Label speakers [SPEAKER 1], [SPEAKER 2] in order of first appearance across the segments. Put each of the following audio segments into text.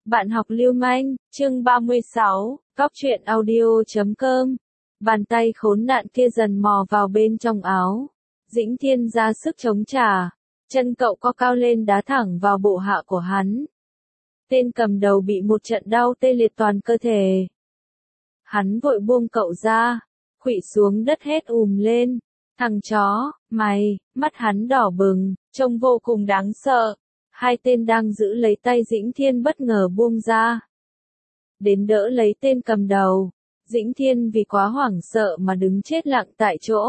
[SPEAKER 1] Bạn học lưu manh, chương 36, góc truyện audio.com. Bàn tay khốn nạn kia dần mò vào bên trong áo. Dĩnh Thiên ra sức chống trả. Chân cậu co cao lên đá thẳng vào bộ hạ của hắn. Tên cầm đầu bị một trận đau tê liệt toàn cơ thể. Hắn vội buông cậu ra. Khuỵu xuống đất hét lên. Thằng chó, mày, mắt hắn đỏ bừng, trông vô cùng đáng sợ. Hai tên đang giữ lấy tay Dĩnh Thiên bất ngờ buông ra. Đến đỡ lấy tên cầm đầu. Dĩnh Thiên vì quá hoảng sợ mà đứng chết lặng tại chỗ.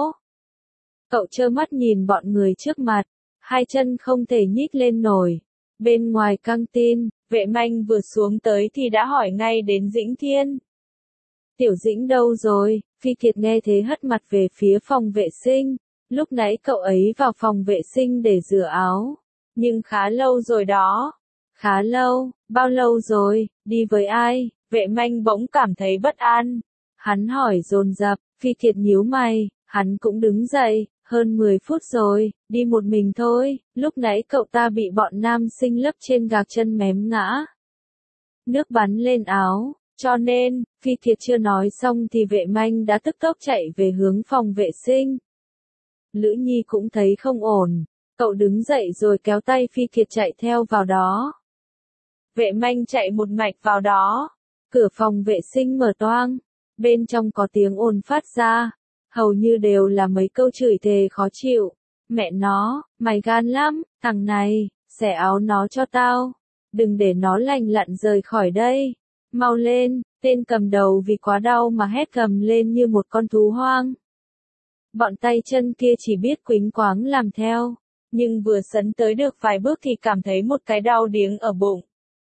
[SPEAKER 1] Cậu trơ mắt nhìn bọn người trước mặt. Hai chân không thể nhích lên nổi. Bên ngoài căng tin, vệ manh vừa xuống tới thì đã hỏi ngay đến Dĩnh Thiên. Tiểu Dĩnh đâu rồi? Phi Kiệt nghe thế hất mặt về phía phòng vệ sinh. Lúc nãy cậu ấy vào phòng vệ sinh để rửa áo. Nhưng khá lâu rồi đó. Khá lâu, bao lâu rồi, đi với ai? Vệ manh bỗng cảm thấy bất an. Hắn hỏi dồn dập, Phi Kiệt nhíu mày, hắn cũng đứng dậy, hơn 10 phút rồi, đi một mình thôi, lúc nãy cậu ta bị bọn nam sinh lấp trên gạc chân mém ngã. Nước bắn lên áo, cho nên, Phi Kiệt chưa nói xong thì vệ manh đã tức tốc chạy về hướng phòng vệ sinh. Lữ Nhi cũng thấy không ổn. Cậu đứng dậy rồi kéo tay Phi Kiệt chạy theo vào đó. Vệ manh chạy một mạch vào đó. Cửa phòng vệ sinh mở toang. Bên trong có tiếng ồn phát ra. Hầu như đều là mấy câu chửi thề khó chịu. Mẹ nó, mày gan lắm, thằng này, xẻ áo nó cho tao. Đừng để nó lành lặn rời khỏi đây. Mau lên, tên cầm đầu vì quá đau mà hét gầm lên như một con thú hoang. Bọn tay chân kia chỉ biết quýnh quáng làm theo. Nhưng vừa sấn tới được vài bước thì cảm thấy một cái đau điếng ở bụng.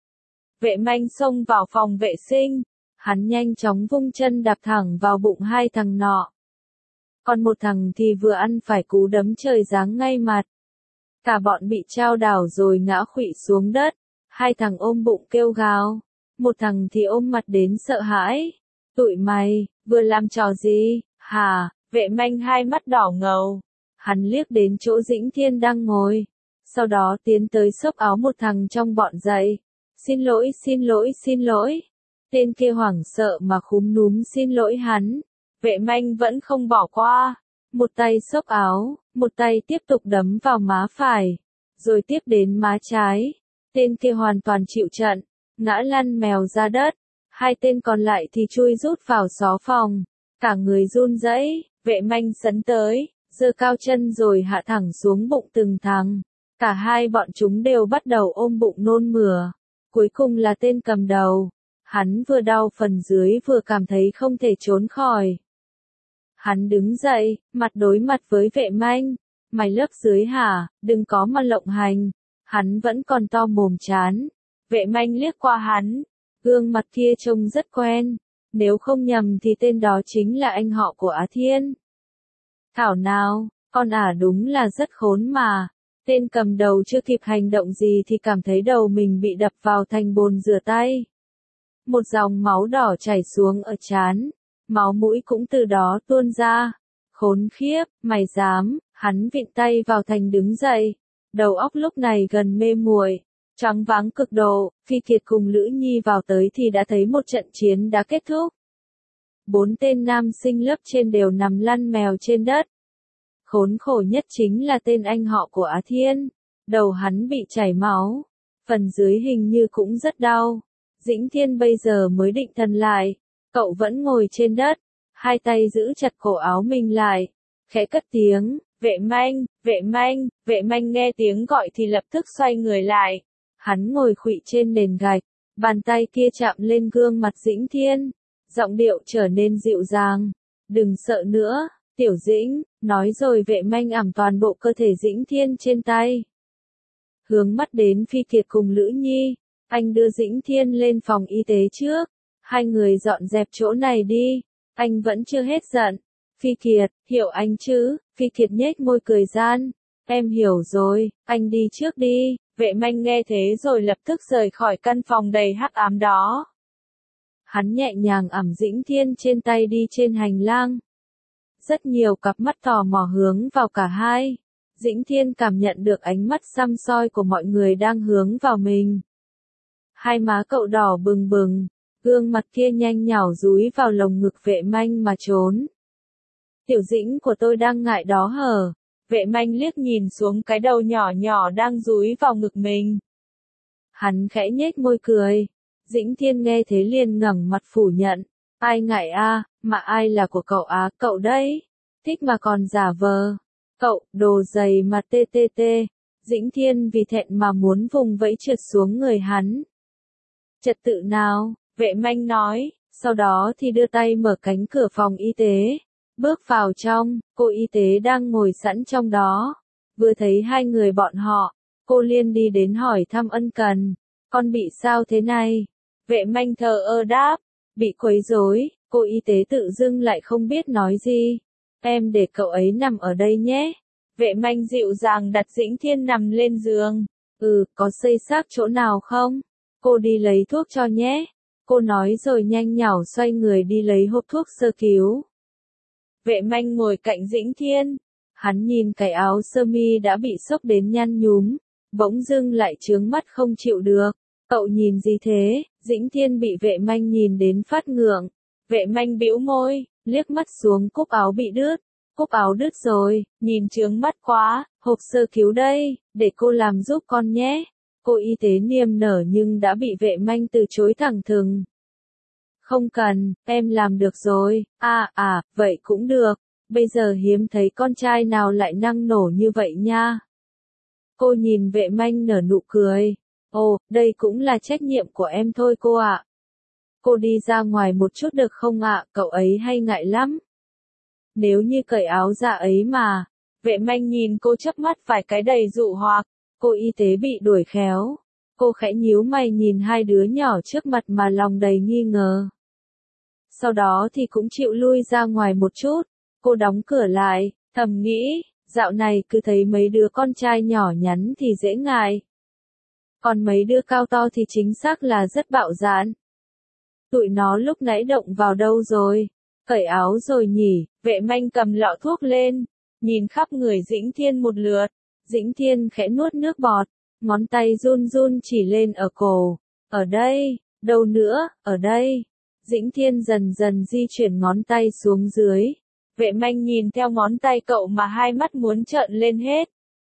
[SPEAKER 1] Vệ manh xông vào phòng vệ sinh. Hắn nhanh chóng vung chân đạp thẳng vào bụng hai thằng nọ. Còn một thằng thì vừa ăn phải cú đấm trời giáng ngay mặt. Cả bọn bị chao đảo rồi ngã khuỵu xuống đất. Hai thằng ôm bụng kêu gào. Một thằng thì ôm mặt đến sợ hãi. Tụi mày, vừa làm trò gì, hả? Vệ manh hai mắt đỏ ngầu. Hắn liếc đến chỗ Dĩnh Thiên đang ngồi. Sau đó tiến tới xốc áo một thằng trong bọn dậy. Xin lỗi, xin lỗi, xin lỗi. Tên kia hoảng sợ mà khúm núm xin lỗi hắn. Vệ manh vẫn không bỏ qua. Một tay xốc áo, một tay tiếp tục đấm vào má phải. Rồi tiếp đến má trái. Tên kia hoàn toàn chịu trận. Ngã lăn mèo ra đất. Hai tên còn lại thì chui rút vào xó phòng. Cả người run rẩy. Vệ manh sấn tới. Giơ cao chân rồi hạ thẳng xuống bụng từng thằng. Cả hai bọn chúng đều bắt đầu ôm bụng nôn mửa. Cuối cùng là tên cầm đầu. Hắn vừa đau phần dưới vừa cảm thấy không thể trốn khỏi. Hắn đứng dậy, mặt đối mặt với vệ manh. Mày lớp dưới hả, đừng có mà lộng hành. Hắn vẫn còn to mồm chán. Vệ manh liếc qua hắn. Gương mặt kia trông rất quen. Nếu không nhầm thì tên đó chính là anh họ của Á Thiên. Thảo nào, con đúng là rất khốn mà. Tên cầm đầu chưa kịp hành động gì thì cảm thấy đầu mình bị đập vào thành bồn rửa tay. Một dòng máu đỏ chảy xuống ở trán. Máu mũi cũng từ đó tuôn ra. Khốn khiếp, mày dám, hắn vịn tay vào thành đứng dậy. Đầu óc lúc này gần mê muội, choáng váng cực độ. Phi Kiệt cùng Lữ Nhi vào tới thì đã thấy một trận chiến đã kết thúc. 4 tên nam sinh lớp trên đều nằm lăn mèo trên đất. Khốn khổ nhất chính là tên anh họ của Á Thiên. Đầu hắn bị chảy máu. Phần dưới hình như cũng rất đau. Dĩnh Thiên bây giờ mới định thần lại. Cậu vẫn ngồi trên đất. Hai tay giữ chặt cổ áo mình lại. Khẽ cất tiếng, vệ manh, vệ manh. Vệ manh nghe tiếng gọi thì lập tức xoay người lại. Hắn ngồi khuỵu trên nền gạch. Bàn tay kia chạm lên gương mặt Dĩnh Thiên. Giọng điệu trở nên dịu dàng. Đừng sợ nữa, Tiểu Dĩnh, nói rồi vệ manh ẵm toàn bộ cơ thể Dĩnh Thiên trên tay. Hướng mắt đến Phi Kiệt cùng Lữ Nhi, anh đưa Dĩnh Thiên lên phòng y tế trước. Hai người dọn dẹp chỗ này đi, anh vẫn chưa hết giận. Phi Kiệt, hiểu anh chứ? Phi Kiệt nhếch môi cười gian. Em hiểu rồi, anh đi trước đi. Vệ manh nghe thế rồi lập tức rời khỏi căn phòng đầy hắc ám đó. Hắn nhẹ nhàng ẵm Dĩnh Thiên trên tay đi trên hành lang. Rất nhiều cặp mắt tò mò hướng vào cả hai. Dĩnh Thiên cảm nhận được ánh mắt săm soi của mọi người đang hướng vào mình. Hai má cậu đỏ bừng bừng, gương mặt kia nhanh nhảu dúi vào lồng ngực Vệ Manh mà trốn. Tiểu Dĩnh của tôi đang ngại đó hở. Vệ Manh liếc nhìn xuống cái đầu nhỏ nhỏ đang dúi vào ngực mình. Hắn khẽ nhếch môi cười. Dĩnh Thiên nghe thế liền ngẩng mặt phủ nhận. Ai ngại a, mà ai là của cậu á, cậu đấy. Thích mà còn giả vờ. Cậu, đồ dày mà tê tê tê. Dĩnh Thiên vì thẹn mà muốn vùng vẫy trượt xuống người hắn. Trật tự nào, Vệ Manh nói, sau đó thì đưa tay mở cánh cửa phòng y tế. Bước vào trong, cô y tế đang ngồi sẵn trong đó. Vừa thấy hai người bọn họ, cô liền đi đến hỏi thăm ân cần. Con bị sao thế này? Vệ Manh thờ ơ đáp. Bị quấy rối, cô y tế tự dưng lại không biết nói gì. Em để cậu ấy nằm ở đây nhé. Vệ Manh dịu dàng đặt Dĩnh Thiên nằm lên giường. Có xây xát chỗ nào không? Cô đi lấy thuốc cho nhé. Cô nói rồi nhanh nhảu xoay người đi lấy hộp thuốc sơ cứu. Vệ Manh ngồi cạnh Dĩnh Thiên. Hắn nhìn cái áo sơ mi đã bị xốc đến nhăn nhúm. Bỗng dưng lại chướng mắt không chịu được. Cậu nhìn gì thế? Dĩnh Thiên bị Vệ Manh nhìn đến phát ngượng. Vệ Manh bĩu môi, liếc mắt xuống cúc áo bị đứt. Cúc áo đứt rồi, nhìn chướng mắt quá, hộp sơ cứu đây, để cô làm giúp con nhé. Cô y tế niềm nở nhưng đã bị Vệ Manh từ chối thẳng thừng. Không cần, em làm được rồi. Vậy cũng được. Bây giờ hiếm thấy con trai nào lại năng nổ như vậy nha. Cô nhìn Vệ Manh nở nụ cười. Ồ, đây cũng là trách nhiệm của em thôi cô ạ. Cô đi ra ngoài một chút được không ạ, cậu ấy hay ngại lắm. Nếu như cởi áo ra ấy mà. Vệ Manh nhìn cô chớp mắt vài cái đầy dụ hoặc. Cô y tế bị đuổi khéo. Cô khẽ nhíu mày nhìn hai đứa nhỏ trước mặt mà lòng đầy nghi ngờ. Sau đó thì cũng chịu lui ra ngoài một chút. Cô đóng cửa lại, thầm nghĩ, dạo này cứ thấy mấy đứa con trai nhỏ nhắn thì dễ ngại. Còn mấy đứa cao to thì chính xác là rất bạo dạn. Tụi nó lúc nãy động vào đâu rồi? Cởi áo rồi nhỉ? Vệ Manh cầm lọ thuốc lên, nhìn khắp người Dĩnh Thiên một lượt. Dĩnh Thiên khẽ nuốt nước bọt, ngón tay run run chỉ lên ở cổ. Ở đây, đâu nữa, ở đây. Dĩnh Thiên dần dần di chuyển ngón tay xuống dưới. Vệ Manh nhìn theo ngón tay cậu mà hai mắt muốn trợn lên hết.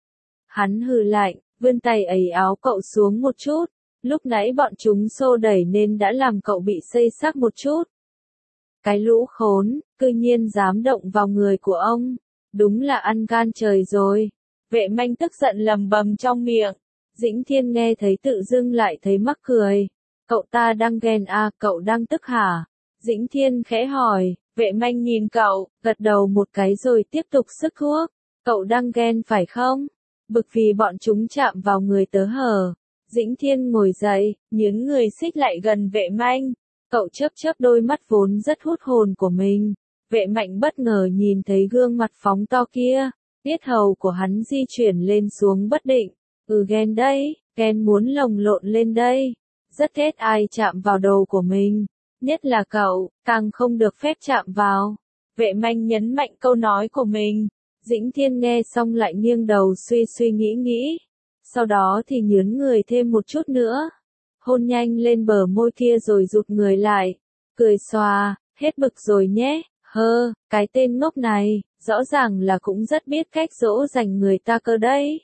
[SPEAKER 1] Hắn hừ lạnh, vươn tay ẩy áo cậu xuống một chút. Lúc nãy bọn chúng xô đẩy nên đã làm cậu bị xây xát một chút. Cái lũ khốn, cư nhiên dám động vào người của ông. Đúng là ăn gan trời rồi. Vệ Manh tức giận lầm bầm trong miệng. Dĩnh Thiên nghe thấy tự dưng lại thấy mắc cười. Cậu ta đang ghen à, cậu đang tức hả? Dĩnh Thiên khẽ hỏi. Vệ Manh nhìn cậu, gật đầu một cái rồi tiếp tục sức thuốc. Cậu đang ghen phải không? Bực vì bọn chúng chạm vào người tớ hở. Dĩnh Thiên ngồi dậy, nhướng người xích lại gần Vệ Manh. Cậu chớp chớp đôi mắt vốn rất hút hồn của mình. Vệ Mạnh bất ngờ nhìn thấy gương mặt phóng to kia. Tiết hầu của hắn di chuyển lên xuống bất định. Ghen đấy, ghen muốn lồng lộn lên đây. Rất ghét ai chạm vào đầu của mình. Nhất là cậu, càng không được phép chạm vào. Vệ Manh nhấn mạnh câu nói của mình. Dĩnh Thiên nghe xong lại nghiêng đầu suy suy nghĩ. Sau đó thì nhướng người thêm một chút nữa. Hôn nhanh lên bờ môi kia rồi rụt người lại. Cười xòa, hết bực rồi nhé. Cái tên ngốc này, rõ ràng là cũng rất biết cách dỗ dành người ta cơ đấy.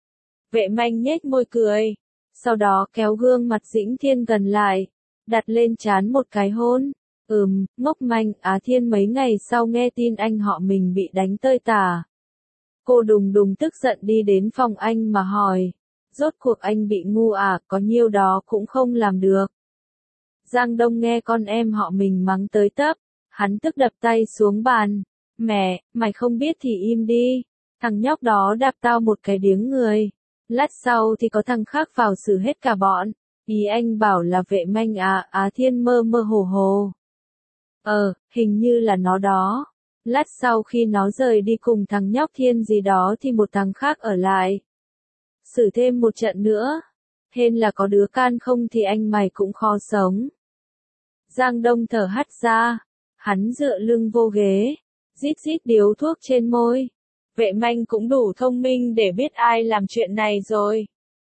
[SPEAKER 1] Vệ Manh nhếch môi cười. Sau đó kéo gương mặt Dĩnh Thiên gần lại. Đặt lên trán một cái hôn. Ngốc manh, Á Thiên mấy ngày sau nghe tin anh họ mình bị đánh tơi tả. Cô đùng đùng tức giận đi đến phòng anh mà hỏi. Rốt cuộc anh bị ngu à, có nhiêu đó cũng không làm được. Giang Đông nghe con em họ mình mắng tới tấp. Hắn tức đập tay xuống bàn. Mẹ, mày không biết thì im đi. Thằng nhóc đó đạp tao một cái điếng người. Lát sau thì có thằng khác vào xử hết cả bọn. Ý anh bảo là Vệ Manh à, Á Thiên mơ mơ hồ hồ. Hình như là nó đó. Lát sau khi nó rời đi cùng thằng nhóc Thiên gì đó thì một thằng khác ở lại. Xử thêm một trận nữa. Hên là có đứa can không thì anh mày cũng khó sống. Giang Đông thở hắt ra. Hắn dựa lưng vô ghế. Rít rít điếu thuốc trên môi. Vệ Manh cũng đủ thông minh để biết ai làm chuyện này rồi.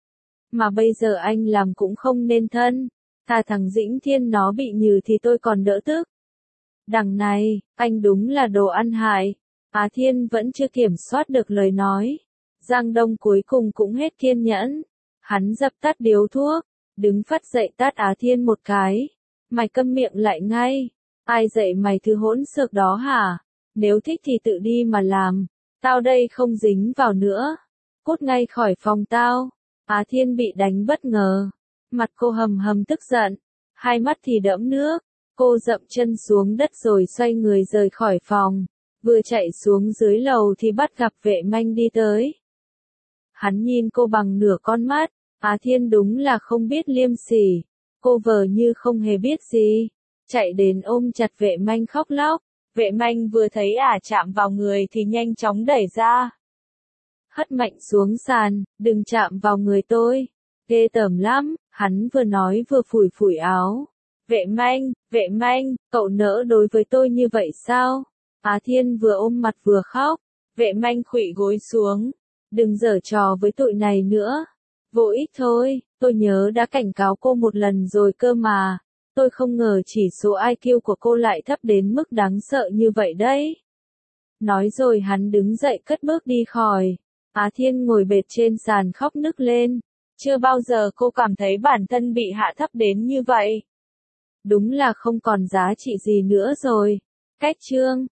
[SPEAKER 1] Mà bây giờ anh làm cũng không nên thân. Thà thằng Dĩnh Thiên nó bị nhừ thì tôi còn đỡ tức. Đằng này, anh đúng là đồ ăn hại. Á Thiên vẫn chưa kiểm soát được lời nói. Giang Đông cuối cùng cũng hết kiên nhẫn. Hắn dập tắt điếu thuốc, đứng phắt dậy tát Á Thiên một cái. Mày câm miệng lại ngay. Ai dạy mày thứ hỗn xược đó hả? Nếu thích thì tự đi mà làm. Tao đây không dính vào nữa. Cút ngay khỏi phòng tao. Á Thiên bị đánh bất ngờ. Mặt cô hầm hầm tức giận. Hai mắt thì đẫm nước. Cô dậm chân xuống đất rồi xoay người rời khỏi phòng. Vừa chạy xuống dưới lầu thì bắt gặp vệ manh đi tới. Hắn nhìn cô bằng nửa con mắt. Á Thiên đúng là không biết liêm sỉ. Cô vờ như không hề biết gì. Chạy đến ôm chặt vệ manh khóc lóc. Vệ manh vừa thấy chạm vào người thì nhanh chóng đẩy ra. Hất mạnh xuống sàn, đừng chạm vào người tôi. Ghê tởm lắm, hắn vừa nói vừa phủi phủi áo. Vệ manh, cậu nỡ đối với tôi như vậy sao? Á Thiên vừa ôm mặt vừa khóc. Vệ manh khuỵu gối xuống. Đừng giở trò với tụi này nữa. Vô ích thôi, tôi nhớ đã cảnh cáo cô một lần rồi cơ mà. Tôi không ngờ chỉ số IQ của cô lại thấp đến mức đáng sợ như vậy đấy. Nói rồi hắn đứng dậy cất bước đi khỏi. Á Thiên ngồi bệt trên sàn khóc nức lên. Chưa bao giờ cô cảm thấy bản thân bị hạ thấp đến như vậy. Đúng là không còn giá trị gì nữa rồi. Cách chương